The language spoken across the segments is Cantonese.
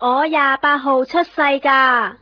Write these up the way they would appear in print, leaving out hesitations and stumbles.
我28號出世㗎。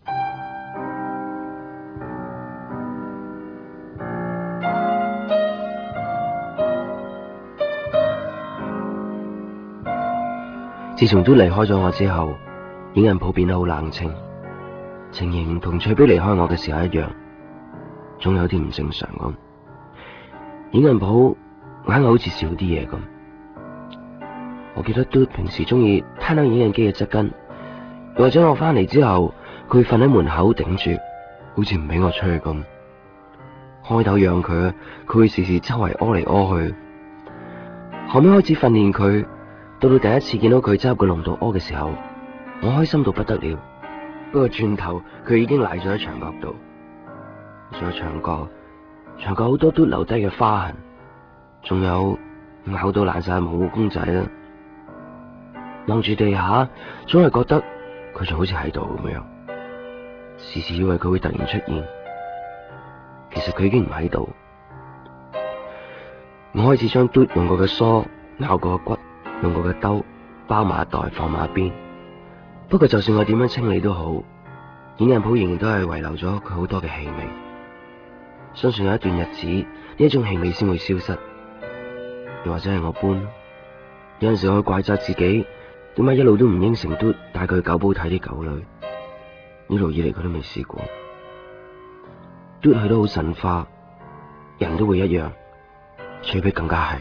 自從都離開咗我之後，影印鋪變得好冷清，情形同翠碧離開我嘅時候一樣，總有啲唔正常咁。影印鋪硬係好似少啲嘢咁。我記得都平時中意攤喺影印機嘅側跟，又或者我翻嚟之後，佢會瞓喺門口頂住，好似唔俾我出去咁。開頭養佢，佢會時時周圍屙嚟屙去。後尾開始訓練佢，到第一次見到佢走入個籠度屙嘅時候，我開心到不得了。不過轉頭佢已經賴咗喺牆角度，仲有牆角好多都留低嘅花痕，仲有咬到爛晒嘅毛公仔啦。望住地下，總係覺得佢仲好似喺度咁樣，時時以為佢會突然出現，其實佢已經唔喺度。我開始將嘟用過嘅梳、咬過嘅骨、用過嘅兜包埋一袋放埋一邊。不過就算我點樣清理都好，影印鋪仍然都係遺留咗佢好多嘅氣味。相信有一段日子呢一種氣味先會消失，又或者係我搬。有陣時我會怪責自己，點解一路都唔應承嘟帶佢去狗鋪睇啲狗女，一路以嚟佢都未試過。嘟佢都好神化，人都會一樣，翠碧更加係。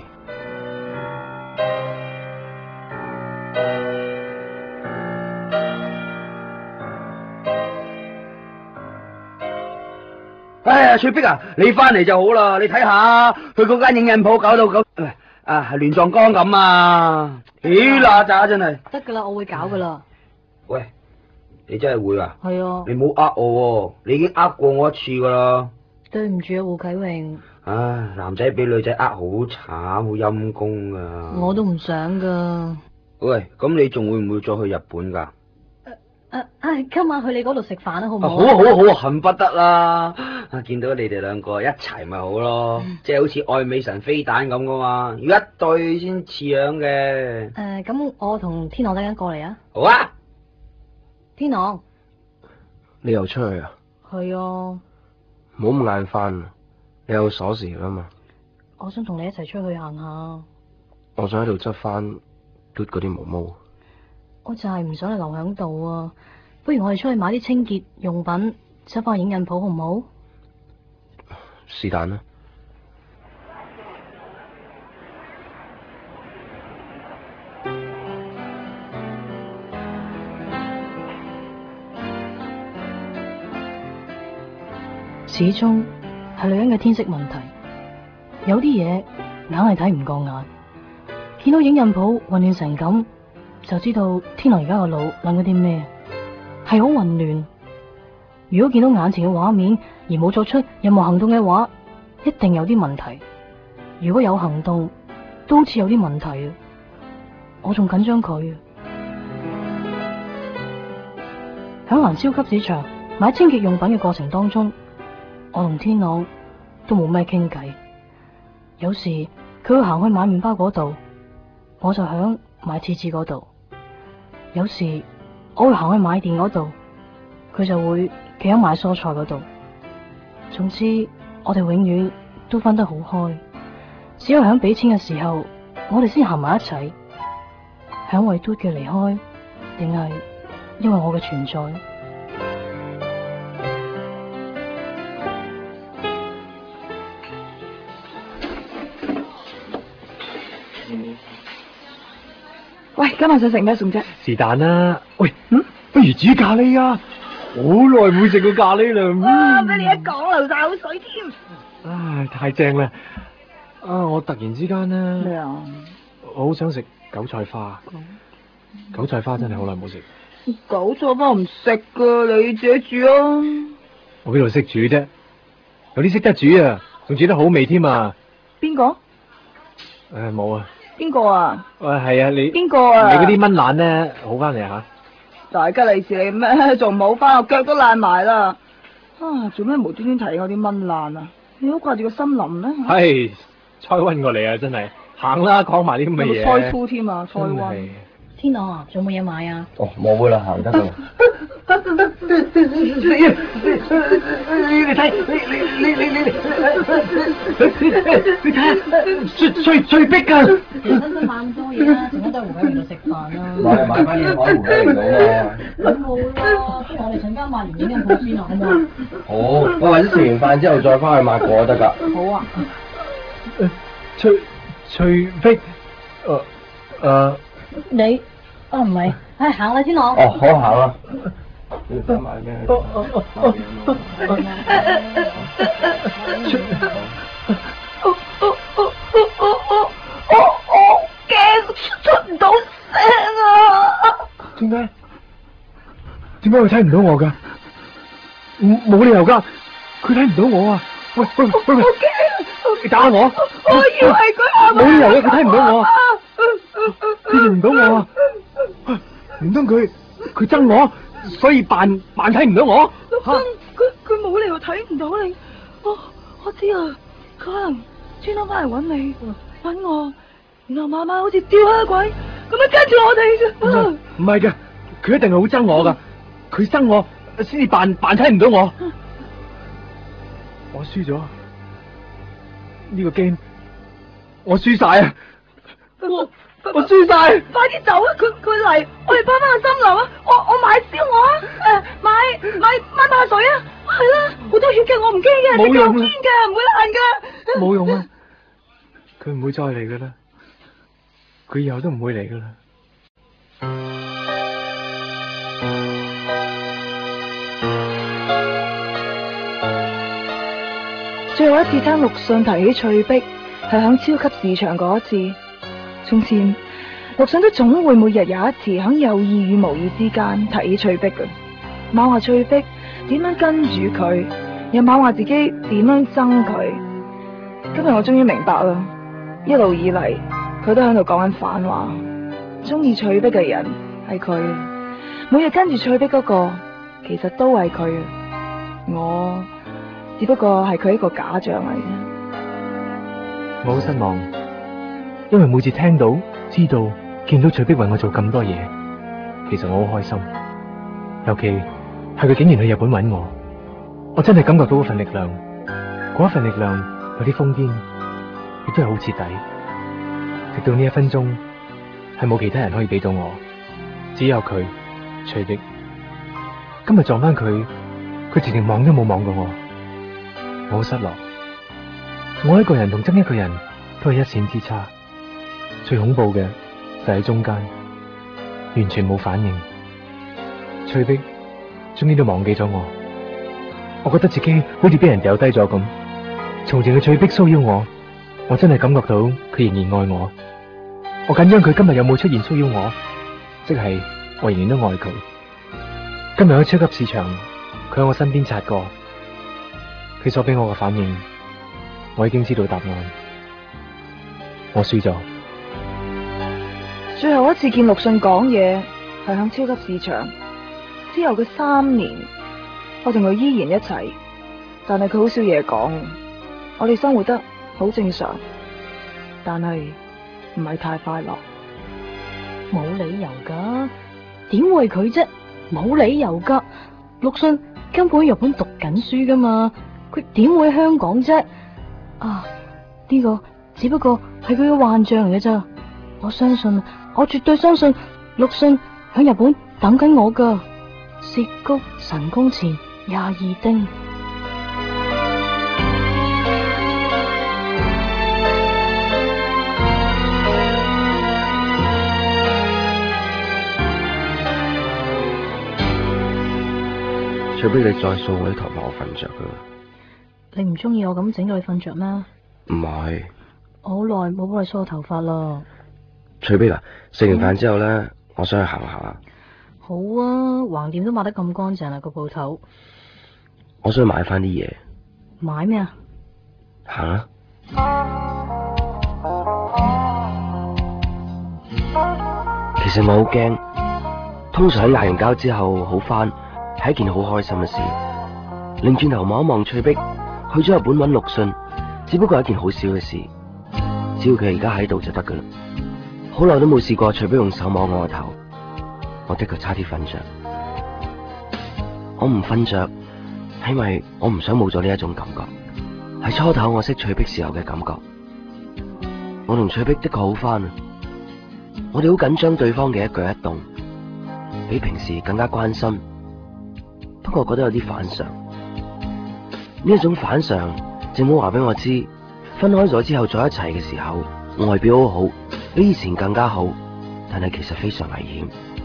哎呀，翠碧啊，你翻嚟就好啦！你睇下，佢嗰間影印鋪搞到咁亂撞缸咁啊！咦啦咋真係得噶啦，我會搞噶啦。 喂，你真係會啊？ 係啊。 你唔好呃我喎，你已經呃過我一次噶啦。 對唔住啊，胡啟榮。 唉，男仔俾女仔呃好慘，好陰功噶。 我都唔想噶。 喂，咁你仲會唔會再去日本噶？ 今晚去你嗰度食飯啦，好唔好？ 好，恨不得啦！見到你哋兩個一齊咪好咯，即係好似愛美神飛蛋咁噶嘛，要一對先似樣嘅。 咁我同天朗等陣過嚟啊。 好啊， 天朗。 你又出去啊？ 係啊。 唔好咁晏翻，你有鎖匙啦嘛？ 我想同你一齊出去行下。 我想喺度執翻嘟嗰啲毛毛。 我就係唔想你留喺度啊，不如我哋出去買啲清潔用品，執翻去影印鋪好唔好？ 是但啦。 始終係女人嘅天色問題，有啲嘢硬係睇唔過眼。見到影印鋪混亂成咁，就知道天狼而家個腦諗咗啲咩，係好混亂。如果見到眼前嘅畫面而冇作出任何行動嘅話，一定有啲問題。如果有行動，都好似有啲問題啊！我仲緊張佢。響行超級市場買清潔用品嘅過程當中，我同天朗都冇咩傾偈。有時佢會行去買麵包嗰度，我就響買廁紙嗰度。有時我會行去買電嗰度，佢就會企喺買蔬菜嗰度。總之我哋永遠都分得好開，只有響俾錢嘅時候，我哋先行埋一齊。響為嘟嘅離開，定係因為我嘅存在？ 喂，今日想食咩餸啫？ 是但啦。喂，不如煮咖喱啊！好耐冇食過咖喱啦。 哇，俾你一講流晒口水添。 唉，太正啦！我突然之間咧， 咩啊？ 我好想食韭菜花。韭菜花真係好耐冇食。 韭菜花唔食噶，你自己煮啊。 我邊度識煮啫？有啲識得煮啊，仲煮得好味添啊！ 邊個？ 冇啊。 邊個啊？ 喂，係啊，你邊個啊？ 你嗰啲蚊爛咧好翻嚟啊吓？ 大吉利是你咩？仲唔好翻？我腳都爛埋啦！做咩無端端提我啲蚊爛啊？你好掛住個森林咩？ 係，猜瘟過嚟啊！真係行啦，講埋啲咁嘅嘢。 有個菜夫添啊，菜瘟。 天朗啊，仲有冇嘢買啊？ 哦，冇噶啦，行得噶啦。你睇，你睇，翠碧噶。 你使唔使買咁多嘢啊？陣間都係胡偉明度食飯啦。 買翻嘢買胡偉明到嘛。 咁好啦，不如我哋陣間買完影印鋪先啊，好唔好？ 好，我或者食完飯之後再翻去買過都得噶。 好啊。 翠碧， 你啊唔係，行啦天朗。 哦，好行啦。你想買咩？ 我驚出唔到聲啊！ 點解佢睇唔到我噶？冇理由噶，佢睇唔到我啊！喂，你打我！ 我以為佢係冇理由嘅，佢睇唔到我，佢認唔到我啊！唔通佢憎我，所以扮睇唔到我？ 佢冇理由睇唔到你。我知啊，佢可能專登翻嚟揾你，揾我，然後慢慢好似吊蝦鬼咁樣跟住我哋啫。 唔係嘅，佢一定係好憎我噶，佢憎我先至扮睇唔到我。我輸咗呢個 game，我輸晒啊！我輸晒！ 快啲走啊！佢嚟，我哋翻返個森林啊！我買燒鵝啊！買蚊怕水啊！係啦，好多血嘅，我唔驚嘅， 冇用啊， 堅嘅，唔會爛噶。 冇用啊！佢唔會再嚟噶啦，佢以後都唔會嚟噶啦。 最後一次聽陸遜提起翠碧，係響超級市場嗰一次。從前，陸遜都總會每日有一次響有意與無意之間提起翠碧嘅，猛話翠碧點樣跟住佢，又猛話自己點樣憎佢。今日我終於明白啦，一路以嚟佢都喺度講緊反話，中意翠碧嘅人係佢，每日跟住翠碧嗰個其實都係佢，我只不過係佢一個假象嚟啫。 我好失望，因為每次聽到、知道、見到翠碧為我做咁多嘢，其實我好開心。尤其係佢竟然去日本揾我，我真係感覺到嗰份力量。嗰一份力量有啲瘋癲，亦都係好徹底。直到呢一分鐘，係冇其他人可以俾到我，只有佢，翠碧。今日撞翻佢，佢直情望都冇望過我，我好失落。我一個人同憎一個人都係一線之差。最恐怖嘅就喺中間，完全冇反應。翠碧終於都忘記咗我覺得自己好似俾人掉低咗咁。從前嘅翠碧騷擾我真係感覺到佢仍然愛我。我緊張佢今日有冇出現騷擾我，即係我仍然都愛佢。今日喺超級市場，佢喺我身邊擦過，佢所俾我嘅反應，我已經知道答案。我輸咗。 最後一次見陸遜講嘢係響超級市場，之後嘅3年，我同佢依然一齊，但係佢好少嘢講，我哋生活得好正常，但係唔係太快樂。 冇理由噶，點會係佢啫？冇理由噶，陸遜根本喺日本讀緊書噶嘛，佢點會喺香港啫？啊，呢個只不過係佢嘅幻象嚟嘅咋，我絕對相信陸遜喺日本等緊我噶。涉谷神宮前22丁。 除非你再掃我啲頭髮，我瞓唔着噶。 你唔中意我咁整到你瞓着咩？ 唔係。 我好耐冇幫你梳我頭髮啦。 翠碧啊，食完飯之後咧，我想去行下。 好啊，橫掂都抹得咁乾淨啦個鋪頭。 我想去買翻啲嘢。 買咩啊？ 行啊。其實我好驚，通常喺嗌完交之後好翻，係一件好開心嘅事。擰轉頭望一望翠碧，去咗日本揾陸遜，只不過係一件好小嘅事。只要佢而家喺度就得噶啦。好耐都冇試過翠碧用手摸我個頭， 我的確差啲瞓着。我唔瞓着，係因為我唔想冇咗呢一種感覺，係初頭我識翠碧時候嘅感覺。我同翠碧的確好翻啊！我哋好緊張對方嘅一舉一動，比平時更加關心。不過我覺得有啲反常，呢一種反常正好話俾我知，分開咗之後再一齊嘅時候，外表好好，比以前更加好，但係其實非常危險。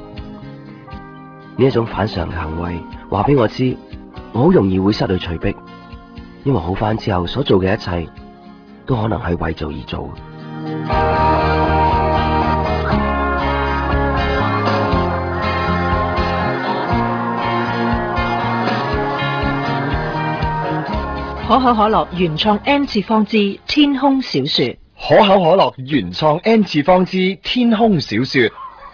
呢一種反常嘅行為話俾我知，我好容易會失去翠碧，因為好翻之後所做嘅一切都可能係為做而做。 可口可樂原創 N 次方之天空小說。 可口可樂原創 N 次方之天空小說。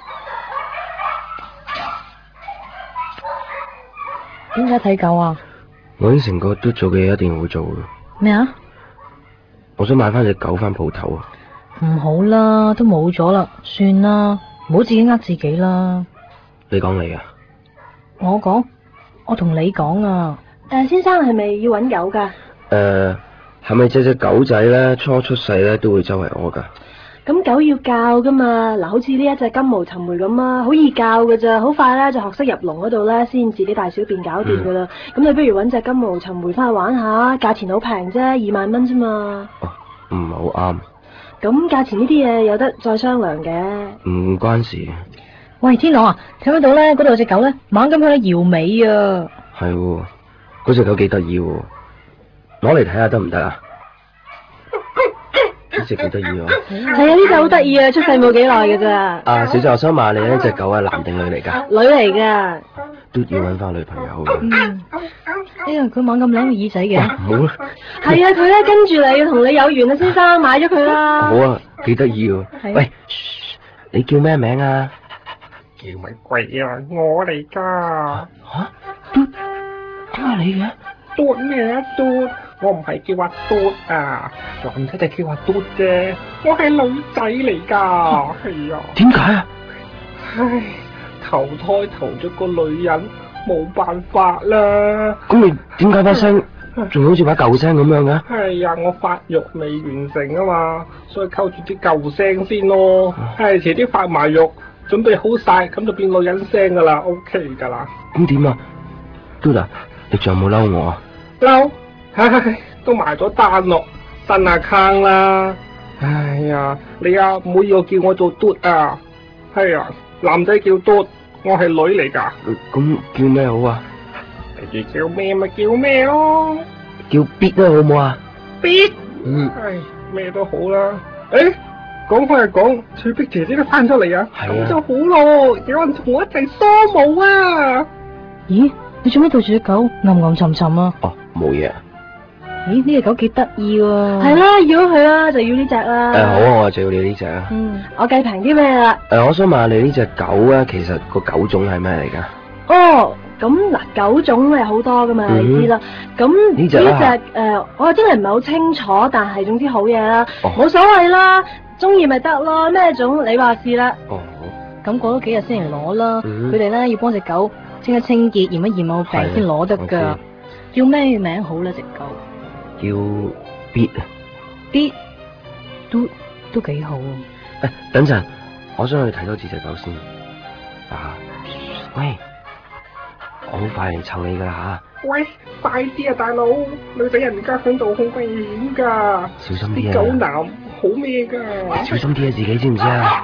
點解睇狗啊？ 我應承過都做嘅嘢一定會做嘅。 咩啊？ 我想買翻隻狗翻鋪頭啊！ 唔好啦，都冇咗啦，算啦，唔好自己呃自己啦。 你講你啊？ 我講，我同你講啊。 先生係咪要搵狗噶？ 係咪隻狗仔咧初出世咧都會周圍屙噶？ 咁狗要教噶嘛，嗱，好似呢一隻金毛尋回咁啊，好易教噶咋，好快咧就學識入籠嗰度咧，先自己大小便搞掂噶啦。咁你不如搵隻金毛尋回翻去玩下，價錢好平啫，2萬蚊啫嘛。 哦，唔係好啱。 咁價錢呢啲嘢有得再商量嘅。 唔關事。 喂，天朗啊，睇唔到咧？嗰度有隻狗咧，猛咁喺度搖尾啊！ 係喎，嗰隻狗幾得意喎，攞嚟睇下得唔得啊？呢隻幾得意喎。 係啊，呢隻好得意啊，出世冇幾耐㗎咋。 啊，小姐，我想問你呢隻狗係男定女嚟㗎？ 女嚟㗎。 都要搵翻女朋友嘅。 哎呀，佢猛咁舐個耳仔嘅。 唔好啦。 係啊，佢咧跟住你，同你有緣啊，先生，買咗佢啦。 好啊，幾得意喎。喂，你叫咩名啊？ 叫乜鬼啊！我嚟噶。 吓？嘟？點解你嘅？ 嘟咩啊嘟？我唔係叫阿嘟啊，男仔就叫阿嘟啫。我係女仔嚟噶，係啊。 點解啊？ 唉，投胎投咗個女人，冇辦法啦。 咁你點解把聲仲好似把舊聲咁樣嘅？ 係啊，我發育未完成啊嘛，所以溝住啲舊聲先咯。係，遲啲發埋育，準備好晒，咁就變女人聲噶啦 ，OK 噶啦。 咁點啊？嘟啊，你仲有冇嬲我啊？ 嬲，唉，都埋咗單咯，新account啦。哎呀，你啊唔好要叫我做嘟啊。係啊，男仔叫嘟，我係女嚟噶。 咁叫咩好啊？ 你叫咩咪叫咩咯。 叫 B 啦，好唔好啊 ？B。唉，咩都好啦。誒，講開又講，翠碧姐姐都翻咗嚟啊。咁就好咯，有人同我一齊梳毛啊。 咦，你做咩對住隻狗暗沉沉啊？ 哦，冇嘢。 咦，呢隻狗幾得意喎。 係啦，要佢啦，就要呢隻啦。 好啊，我就要你呢隻啊。 我計平啲俾你啦。 我想問下你呢隻狗啊，其實個狗種係咩嚟噶？ 哦，咁嗱，狗種係好多噶嘛，你知啦。咁呢隻我真係唔係好清楚，但係總之好嘢啦，冇所謂啦，中意咪得咯，咩種你話事啦。 哦， 咁過咗幾日先嚟攞啦。佢哋咧要幫隻狗清一清潔，驗一驗冇病先攞得噶。叫咩名好咧？隻狗叫 B 啊。 B 都幾好。 等陣，我想去睇多次隻狗先。啊，喂，我好快嚟湊你噶啦吓。 喂，快啲啊，大佬！女仔人家響度好危險噶。 小心啲啊！ 狗男好咩噶？ 小心啲啊，自己知唔知啊？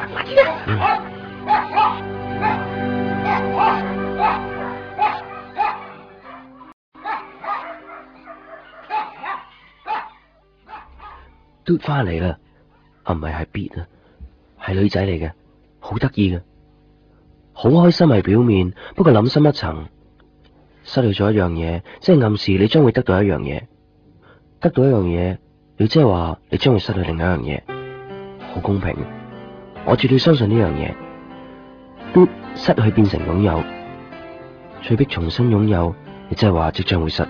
嘟翻嚟啦，唔係 B 啊，係女仔嚟嘅，好得意嘅，好開心係表面，不過諗深一層，失去咗一樣嘢，即係暗示你將會得到一樣嘢，得到一樣嘢，你即係話你將會失去另一樣嘢，好公平，我絕對相信呢樣嘢。嘟失去變成擁有，翠碧重新擁有，你即係話即將會失去。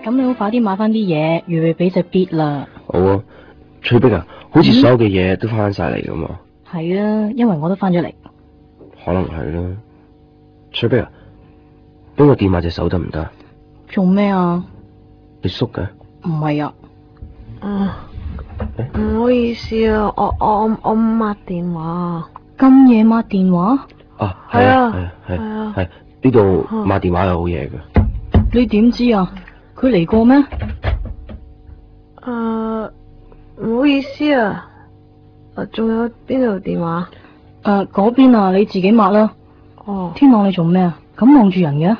咁你好快啲買翻啲嘢，預備俾隻 B 啦。 好啊，翠碧啊，好似所有嘅嘢都翻晒嚟噶嘛。 係啊，因為我都翻咗嚟。 可能係啦。翠碧啊，俾我掂下隻手得唔得？ 做咩啊？ 你縮嘅？ 唔係啊。 唔好意思啊，我抹電話。 咁夜抹電話？ 啊，係啊，係呢度抹電話係好嘢嘅。 你點知啊？佢嚟過咩？ 唔好意思啊。仲有邊度電話？ 嗰邊啊，你自己抹啦。 哦。 天朗，你做咩啊？咁望住人嘅？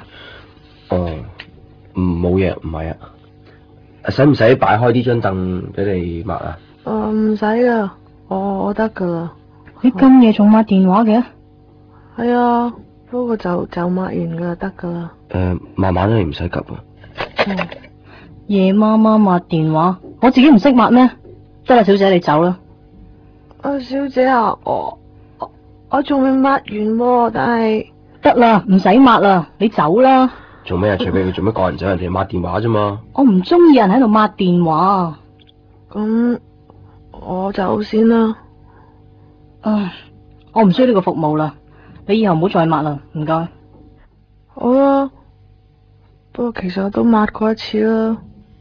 冇嘢，唔係啊。使唔使擺開呢張凳俾你抹啊？ 唔使噶，我得噶啦。 你咁夜仲抹電話嘅？ 係啊，不過就抹完噶得噶啦。 慢慢啦，你唔使急啊。 夜媽媽抹電話，我自己唔識抹咩？得啦，小姐你走啦。 小姐啊，我仲未抹完喎，但係得啦，唔使抹啦，你走啦。 做咩啊？除非佢做咩趕人走，人哋抹電話啫嘛。 我唔中意人喺度抹電話。 咁我走先啦。 我唔需要呢個服務啦，你以後唔好再抹啦，唔該。 好啦，不過其實我都抹過一次啦。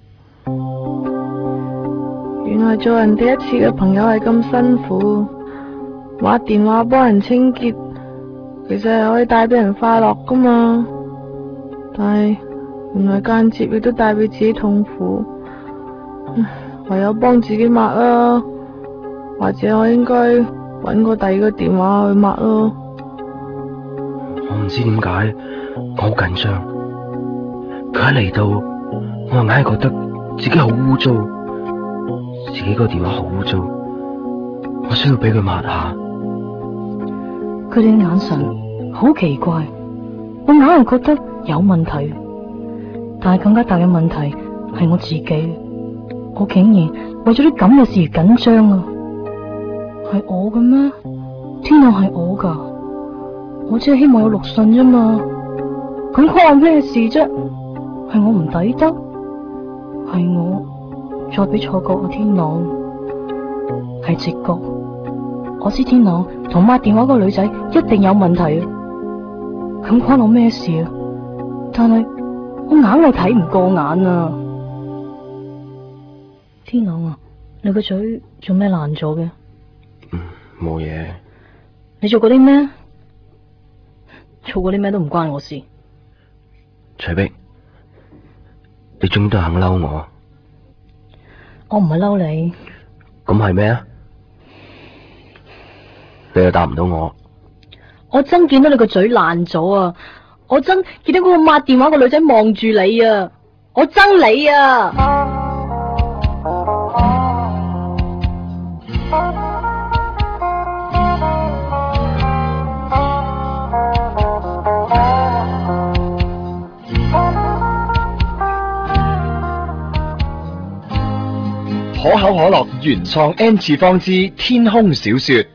原來做人第一次嘅朋友係咁辛苦，抹電話幫人清潔，其實係可以帶俾人快樂噶嘛。但係原來間接亦都帶俾自己痛苦，唯有幫自己抹啦，或者我應該搵個第二個電話去抹咯。 我唔知點解，我好緊張。佢一嚟到，我硬係覺得自己好污糟，自己個電話好污糟，我需要俾佢抹下。 佢哋眼神好奇怪，我硬係覺得有問題，但係更加大嘅問題係我自己，我竟然為咗啲咁嘅事而緊張啊！係我嘅咩？天朗係我噶，我只係希望有錄信啫嘛，咁關我咩事啫？係我唔抵得，係我再俾錯覺啊！天朗係直覺，我知天朗同抹電話嗰個女仔一定有問題啊！咁關我咩事啊？但係我硬係睇唔過眼啊！天朗啊，你個嘴做咩爛咗嘅？ 冇嘢。 你做過啲咩？做過啲咩都唔關我事。 翠碧，你終於都肯嬲我。 我唔係嬲你。 咁係咩啊？你又答唔到我。 我真見到你個嘴爛咗啊！我真見到嗰個抹電話個女仔望住你啊！我憎你啊！ 可口可樂原創 N 次方之天空小說。